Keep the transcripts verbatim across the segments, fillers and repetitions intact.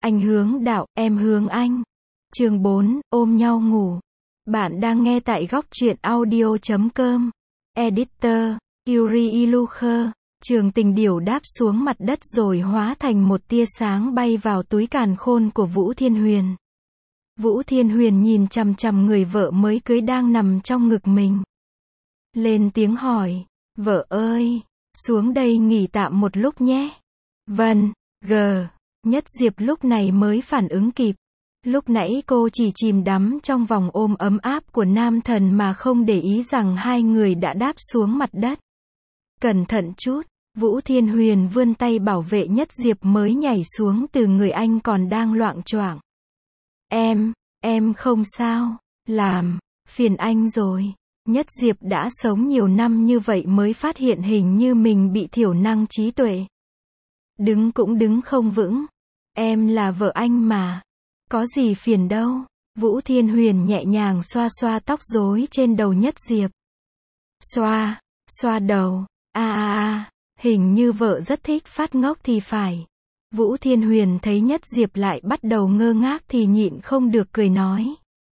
Anh hướng đạo, em hướng anh. Chương bốn, ôm nhau ngủ. Bạn đang nghe tại góc truyện audio chấm com. Editor, Yuri Ilucher. Trường tình điểu đáp xuống mặt đất rồi hóa thành một tia sáng bay vào túi càn khôn của Vũ Thiên Huyền. Vũ Thiên Huyền nhìn chằm chằm người vợ mới cưới đang nằm trong ngực mình. Lên tiếng hỏi, vợ ơi, xuống đây nghỉ tạm một lúc nhé. Vâng, gờ. Nhất Diệp lúc này mới phản ứng kịp. Lúc nãy cô chỉ chìm đắm trong vòng ôm ấm áp của nam thần mà không để ý rằng hai người đã đáp xuống mặt đất. Cẩn thận chút, Vũ Thiên Huyền vươn tay bảo vệ Nhất Diệp mới nhảy xuống từ người anh còn đang loạng choạng. Em, em không sao, làm, phiền anh rồi. Nhất Diệp đã sống nhiều năm như vậy mới phát hiện hình như mình bị thiểu năng trí tuệ. Đứng cũng đứng không vững. Em là vợ anh mà. Có gì phiền đâu. Vũ Thiên Huyền nhẹ nhàng xoa xoa tóc rối trên đầu Nhất Diệp. Xoa, xoa đầu, a a a, hình như vợ rất thích phát ngốc thì phải. Vũ Thiên Huyền thấy Nhất Diệp lại bắt đầu ngơ ngác thì nhịn không được cười nói.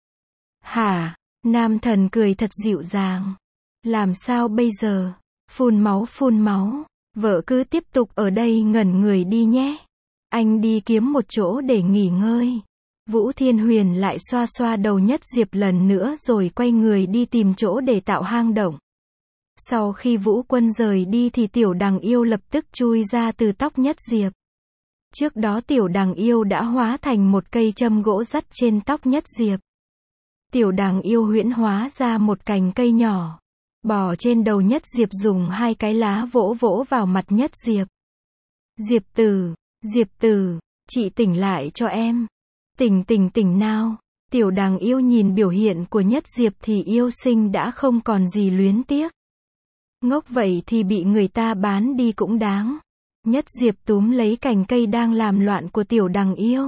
Hả? Nam thần cười thật dịu dàng. Làm sao bây giờ? Phun máu phun máu. Vợ cứ tiếp tục ở đây ngẩn người đi nhé. Anh đi kiếm một chỗ để nghỉ ngơi. Vũ Thiên Huyền lại xoa xoa đầu Nhất Diệp lần nữa rồi quay người đi tìm chỗ để tạo hang động. Sau khi Vũ Quân rời đi thì Tiểu Đằng Yêu lập tức chui ra từ tóc Nhất Diệp. Trước đó Tiểu Đằng Yêu đã hóa thành một cây châm gỗ dắt trên tóc Nhất Diệp. Tiểu Đằng Yêu huyễn hóa ra một cành cây nhỏ, bò trên đầu Nhất Diệp dùng hai cái lá vỗ vỗ vào mặt Nhất Diệp. Diệp Tử, Diệp Tử, chị tỉnh lại cho em. Tỉnh tỉnh tỉnh nào. Tiểu Đằng Yêu nhìn biểu hiện của Nhất Diệp thì yêu sinh đã không còn gì luyến tiếc. Ngốc vậy thì bị người ta bán đi cũng đáng. Nhất Diệp túm lấy cành cây đang làm loạn của Tiểu Đằng Yêu.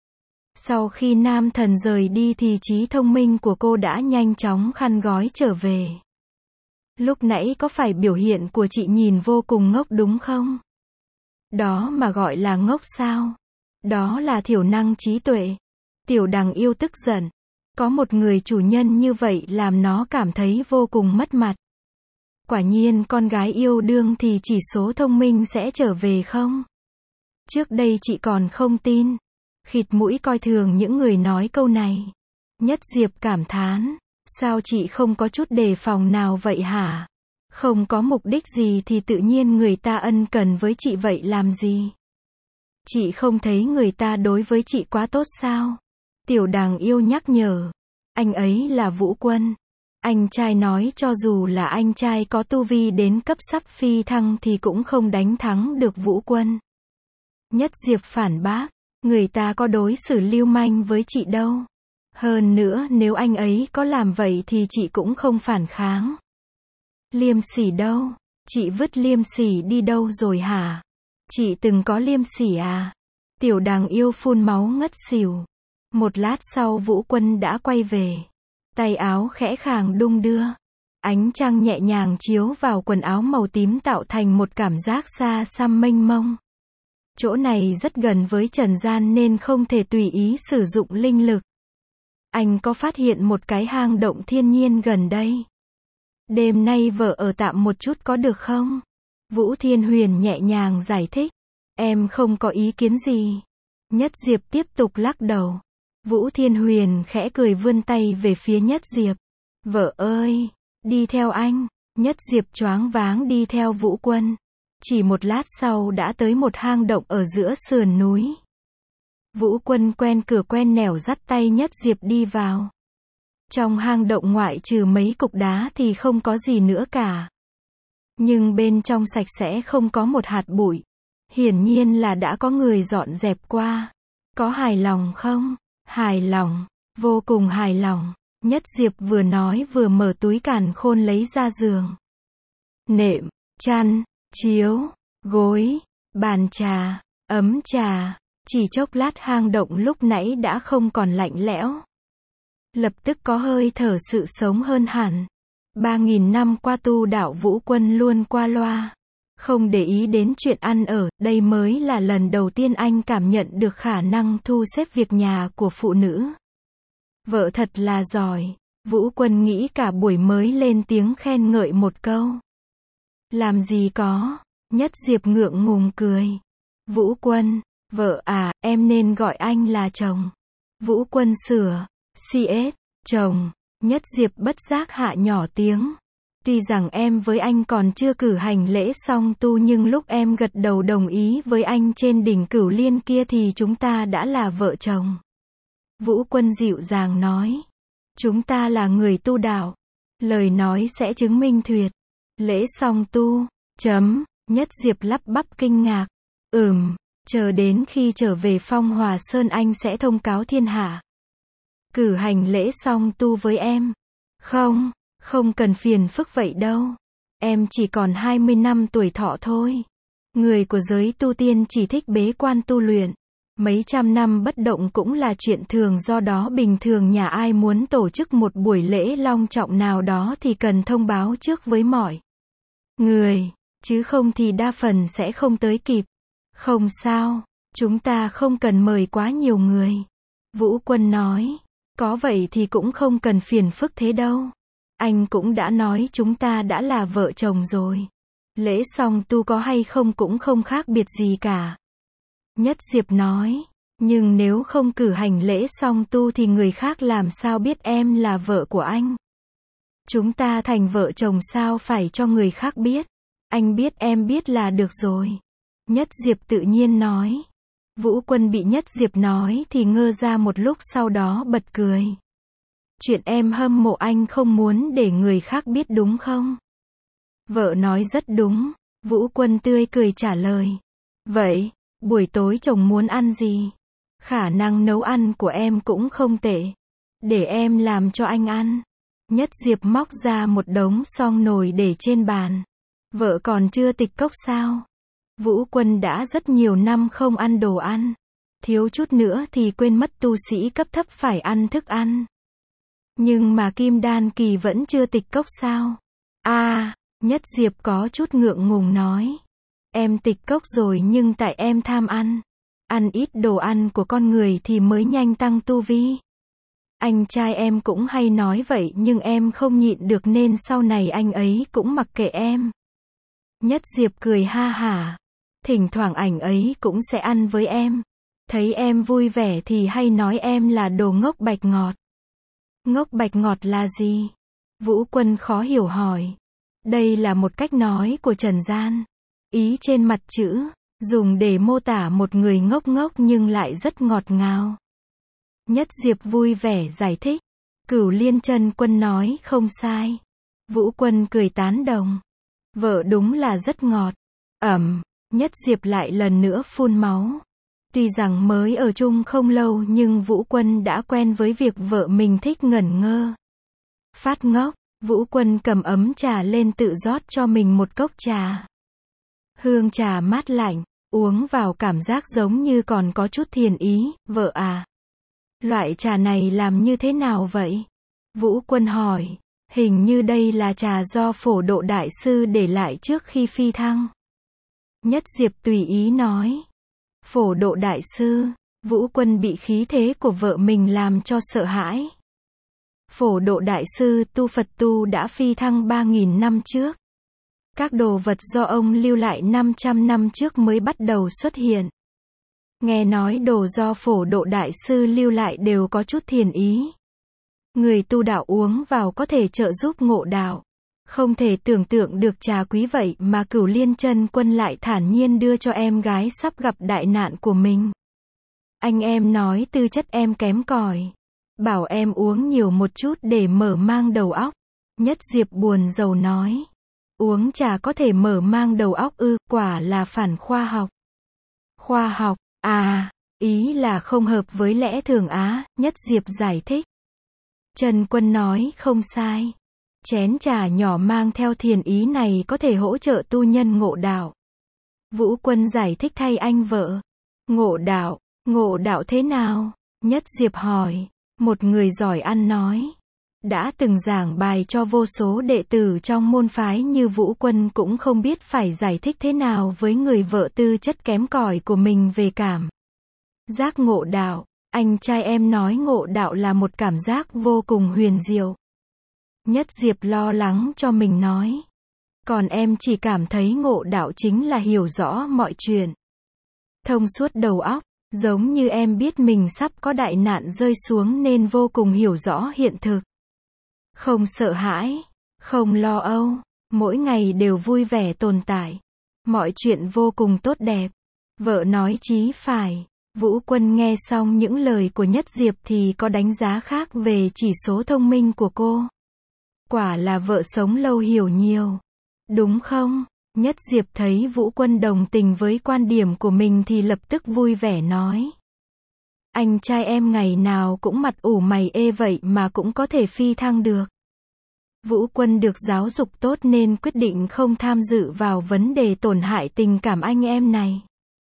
Sau khi nam thần rời đi thì trí thông minh của cô đã nhanh chóng khăn gói trở về. Lúc nãy có phải biểu hiện của chị nhìn vô cùng ngốc đúng không? Đó mà gọi là ngốc sao? Đó là thiểu năng trí tuệ. Tiểu Đằng Yêu tức giận. Có một người chủ nhân như vậy làm nó cảm thấy vô cùng mất mặt. Quả nhiên con gái yêu đương thì chỉ số thông minh sẽ trở về không? Trước đây chị còn không tin. Khịt mũi coi thường những người nói câu này. Nhất Diệp cảm thán. Sao chị không có chút đề phòng nào vậy hả? Không có mục đích gì thì tự nhiên người ta ân cần với chị vậy làm gì? Chị không thấy người ta đối với chị quá tốt sao? Tiểu Đằng Yêu nhắc nhở. Anh ấy là Vũ Quân. Anh trai nói cho dù là anh trai có tu vi đến cấp sắp phi thăng thì cũng không đánh thắng được Vũ Quân. Nhất Diệp phản bác. Người ta có đối xử lưu manh với chị đâu. Hơn nữa nếu anh ấy có làm vậy thì chị cũng không phản kháng. Liêm sỉ đâu? Chị vứt liêm sỉ đi đâu rồi hả? Chị từng có liêm sỉ à? Tiểu Đằng Yêu phun máu ngất xỉu. Một lát sau Vũ Quân đã quay về. Tay áo khẽ khàng đung đưa. Ánh trăng nhẹ nhàng chiếu vào quần áo màu tím tạo thành một cảm giác xa xăm mênh mông. Chỗ này rất gần với trần gian nên không thể tùy ý sử dụng linh lực. Anh có phát hiện một cái hang động thiên nhiên gần đây. Đêm nay vợ ở tạm một chút có được không? Vũ Thiên Huyền nhẹ nhàng giải thích. Em không có ý kiến gì. Nhất Diệp tiếp tục lắc đầu. Vũ Thiên Huyền khẽ cười vươn tay về phía Nhất Diệp. Vợ ơi, đi theo anh. Nhất Diệp choáng váng đi theo Vũ Quân. Chỉ một lát sau đã tới một hang động ở giữa sườn núi. Vũ Quân quen cửa quen nẻo dắt tay Nhất Diệp đi vào. Trong hang động ngoại trừ mấy cục đá thì không có gì nữa cả. Nhưng bên trong sạch sẽ không có một hạt bụi. Hiển nhiên là đã có người dọn dẹp qua. Có hài lòng không? Hài lòng, vô cùng hài lòng. Nhất Diệp vừa nói vừa mở túi càn khôn lấy ra giường. Nệm, chăn, chiếu, gối, bàn trà, ấm trà. Chỉ chốc lát hang động lúc nãy đã không còn lạnh lẽo. Lập tức có hơi thở sự sống hơn hẳn. Ba nghìn năm qua tu đạo Vũ Quân luôn qua loa. Không để ý đến chuyện ăn ở, đây mới là lần đầu tiên anh cảm nhận được khả năng thu xếp việc nhà của phụ nữ. Vợ thật là giỏi. Vũ Quân nghĩ cả buổi mới lên tiếng khen ngợi một câu. Làm gì có. Nhất Diệp ngượng ngùng cười. Vũ Quân, vợ à, em nên gọi anh là chồng. Vũ Quân sửa. xê ét, chồng. Nhất Diệp bất giác hạ nhỏ tiếng. Tuy rằng em với anh còn chưa cử hành lễ song tu nhưng lúc em gật đầu đồng ý với anh trên đỉnh Cửu Liên kia thì chúng ta đã là vợ chồng. Vũ Quân dịu dàng nói. Chúng ta là người tu đạo. Lời nói sẽ chứng minh tuyệt. Lễ song tu. Chấm. Nhất Diệp lắp bắp kinh ngạc. Ừm, chờ đến khi trở về Phong Hòa Sơn anh sẽ thông cáo thiên hạ. Cử hành lễ song tu với em. Không, không cần phiền phức vậy đâu. Em chỉ còn hai mươi năm tuổi thọ thôi. Người của giới tu tiên chỉ thích bế quan tu luyện. Mấy trăm năm bất động cũng là chuyện thường, do đó bình thường nhà ai muốn tổ chức một buổi lễ long trọng nào đó thì cần thông báo trước với mọi người, chứ không thì đa phần sẽ không tới kịp. Không sao, chúng ta không cần mời quá nhiều người. Vũ Quân nói, có vậy thì cũng không cần phiền phức thế đâu. Anh cũng đã nói chúng ta đã là vợ chồng rồi. Lễ song tu có hay không cũng không khác biệt gì cả. Nhất Diệp nói, nhưng nếu không cử hành lễ song tu thì người khác làm sao biết em là vợ của anh? Chúng ta thành vợ chồng sao phải cho người khác biết? Anh biết em biết là được rồi. Nhất Diệp tự nhiên nói. Vũ Quân bị Nhất Diệp nói thì ngơ ra một lúc, sau đó bật cười. Chuyện em hâm mộ anh không muốn để người khác biết đúng không? Vợ nói rất đúng. Vũ Quân tươi cười trả lời. Vậy, buổi tối chồng muốn ăn gì? Khả năng nấu ăn của em cũng không tệ. Để em làm cho anh ăn. Nhất Diệp móc ra một đống song nồi để trên bàn. Vợ còn chưa tịch cốc sao? Vũ Quân đã rất nhiều năm không ăn đồ ăn. Thiếu chút nữa thì quên mất tu sĩ cấp thấp phải ăn thức ăn. Nhưng mà Kim Đan kỳ vẫn chưa tịch cốc sao? À, Nhất Diệp có chút ngượng ngùng nói. Em tịch cốc rồi nhưng tại em tham ăn. Ăn ít đồ ăn của con người thì mới nhanh tăng tu vi. Anh trai em cũng hay nói vậy nhưng em không nhịn được nên sau này anh ấy cũng mặc kệ em. Nhất Diệp cười ha hả. Thỉnh thoảng ảnh ấy cũng sẽ ăn với em. Thấy em vui vẻ thì hay nói em là đồ ngốc bạch ngọt. Ngốc bạch ngọt là gì? Vũ Quân khó hiểu hỏi. Đây là một cách nói của trần gian. Ý trên mặt chữ, dùng để mô tả một người ngốc ngốc nhưng lại rất ngọt ngào. Nhất Diệp vui vẻ giải thích. Cửu Liên Chân Quân nói không sai. Vũ Quân cười tán đồng. Vợ đúng là rất ngọt. Ẩm, Nhất Diệp lại lần nữa phun máu. Tuy rằng mới ở chung không lâu nhưng Vũ Quân đã quen với việc vợ mình thích ngẩn ngơ. Phát ngốc, Vũ Quân cầm ấm trà lên tự rót cho mình một cốc trà. Hương trà mát lạnh, uống vào cảm giác giống như còn có chút thiền ý. Vợ à, loại trà này làm như thế nào vậy? Vũ Quân hỏi. Hình như đây là trà do Phổ Độ Đại Sư để lại trước khi phi thăng. Nhất Diệp tùy ý nói. Phổ Độ Đại Sư. Vũ Quân bị khí thế của vợ mình làm cho sợ hãi. Phổ Độ Đại Sư tu Phật tu đã phi thăng ba nghìn năm trước. Các đồ vật do ông lưu lại năm trăm năm trước mới bắt đầu xuất hiện. Nghe nói đồ do Phổ Độ Đại Sư lưu lại đều có chút thiền ý. Người tu đạo uống vào có thể trợ giúp ngộ đạo. Không thể tưởng tượng được trà quý vậy mà Cửu Liên Chân Quân lại thản nhiên đưa cho em gái sắp gặp đại nạn của mình. Anh em nói tư chất em kém cỏi. Bảo em uống nhiều một chút để mở mang đầu óc. Nhất Diệp buồn rầu nói. Uống trà có thể mở mang đầu óc ư? Quả là phản khoa học. Khoa học, à, ý là không hợp với lẽ thường á, Nhất Diệp giải thích. Trần Quân nói không sai. Chén trà nhỏ mang theo thiền ý này có thể hỗ trợ tu nhân ngộ đạo. Vũ Quân giải thích thay anh vợ. Ngộ đạo, ngộ đạo thế nào? Nhất Diệp hỏi. Một người giỏi ăn nói. đã từng giảng bài cho vô số đệ tử trong môn phái như Vũ Quân cũng không biết phải giải thích thế nào với người vợ tư chất kém cỏi của mình về cảm giác ngộ đạo. Anh trai em nói ngộ đạo là một cảm giác vô cùng huyền diệu. Nhất Diệp lo lắng cho mình nói. Còn em chỉ cảm thấy ngộ đạo chính là hiểu rõ mọi chuyện. Thông suốt đầu óc, giống như em biết mình sắp có đại nạn rơi xuống nên vô cùng hiểu rõ hiện thực. Không sợ hãi, không lo âu, mỗi ngày đều vui vẻ tồn tại. Mọi chuyện vô cùng tốt đẹp. Vợ nói chí phải. Vũ Quân nghe xong những lời của Nhất Diệp thì có đánh giá khác về chỉ số thông minh của cô. Quả là vợ sống lâu hiểu nhiều. Đúng không? Nhất Diệp thấy Vũ Quân đồng tình với quan điểm của mình thì lập tức vui vẻ nói. Anh trai em ngày nào cũng mặt ủ mày ê vậy mà cũng có thể phi thăng được. Vũ Quân được giáo dục tốt nên quyết định không tham dự vào vấn đề tổn hại tình cảm anh em này.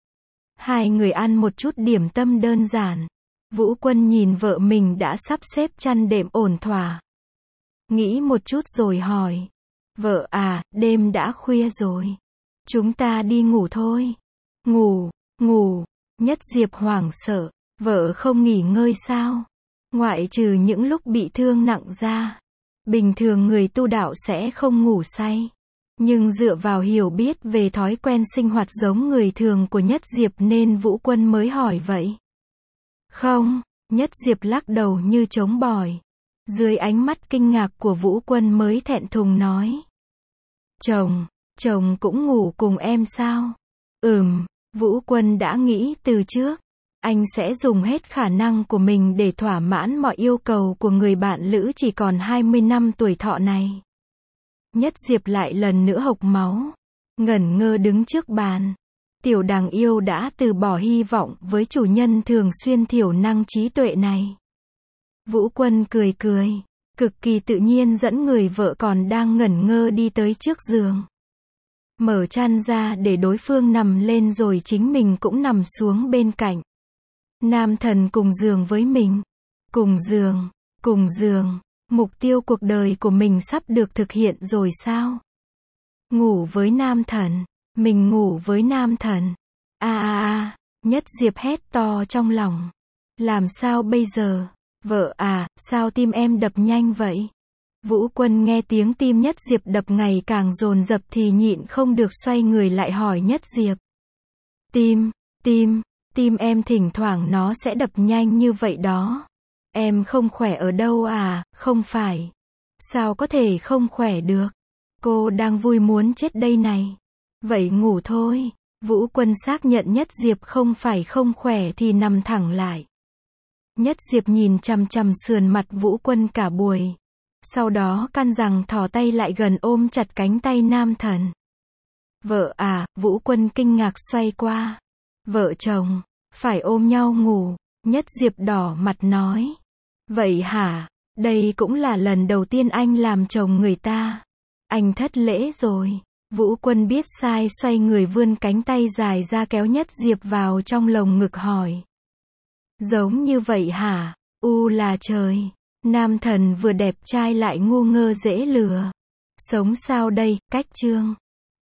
Hai người ăn một chút điểm tâm đơn giản. Vũ Quân nhìn vợ mình đã sắp xếp chăn đệm ổn thỏa. Nghĩ một chút rồi hỏi. Vợ à, đêm đã khuya rồi. Chúng ta đi ngủ thôi. Ngủ, ngủ. Nhất Diệp hoảng sợ. Vợ không nghỉ ngơi sao? Ngoại trừ những lúc bị thương nặng ra. Bình thường người tu đạo sẽ không ngủ say. Nhưng dựa vào hiểu biết về thói quen sinh hoạt giống người thường của Nhất Diệp nên Vũ Quân mới hỏi vậy. Không, Nhất Diệp lắc đầu như trống bỏi. Dưới ánh mắt kinh ngạc của Vũ Quân mới thẹn thùng nói. Chồng, chồng cũng ngủ cùng em sao? Ừm, Vũ Quân đã nghĩ từ trước. Anh sẽ dùng hết khả năng của mình để thỏa mãn mọi yêu cầu của người bạn lữ chỉ còn hai mươi năm tuổi thọ này. Nhất Diệp lại lần nữa hộc máu. Ngẩn ngơ đứng trước bàn. Tiểu đằng yêu đã từ bỏ hy vọng với chủ nhân thường xuyên thiểu năng trí tuệ này. Vũ Quân cười cười. Cực kỳ tự nhiên dẫn người vợ còn đang ngẩn ngơ đi tới trước giường. Mở chăn ra để đối phương nằm lên rồi chính mình cũng nằm xuống bên cạnh. Nam thần cùng giường với mình. Cùng giường, cùng giường. Mục tiêu cuộc đời của mình sắp được thực hiện rồi sao? Ngủ với nam thần. Mình ngủ với nam thần. A a a, Nhất Diệp hét to trong lòng. Làm sao bây giờ? Vợ à, sao tim em đập nhanh vậy? Vũ Quân nghe tiếng tim Nhất Diệp đập ngày càng dồn dập thì nhịn không được xoay người lại hỏi Nhất Diệp. Tim, tim, tim em thỉnh thoảng nó sẽ đập nhanh như vậy đó. Em không khỏe ở đâu à? Không phải. Sao có thể không khỏe được? Cô đang vui muốn chết đây này. Vậy ngủ thôi. Vũ Quân xác nhận Nhất Diệp không phải không khỏe thì nằm thẳng lại. Nhất Diệp nhìn chằm chằm sườn mặt Vũ Quân cả buổi. Sau đó căn rằng thò tay lại gần ôm chặt cánh tay nam thần. Vợ à, Vũ Quân kinh ngạc xoay qua. Vợ chồng, phải ôm nhau ngủ. Nhất Diệp đỏ mặt nói. Vậy hả? Đây cũng là lần đầu tiên anh làm chồng người ta. Anh thất lễ rồi. Vũ Quân biết sai xoay người vươn cánh tay dài ra kéo Nhất Diệp vào trong lồng ngực hỏi. Giống như vậy hả? U là trời. Nam thần vừa đẹp trai lại ngu ngơ dễ lừa. Sống sao đây? Cách chương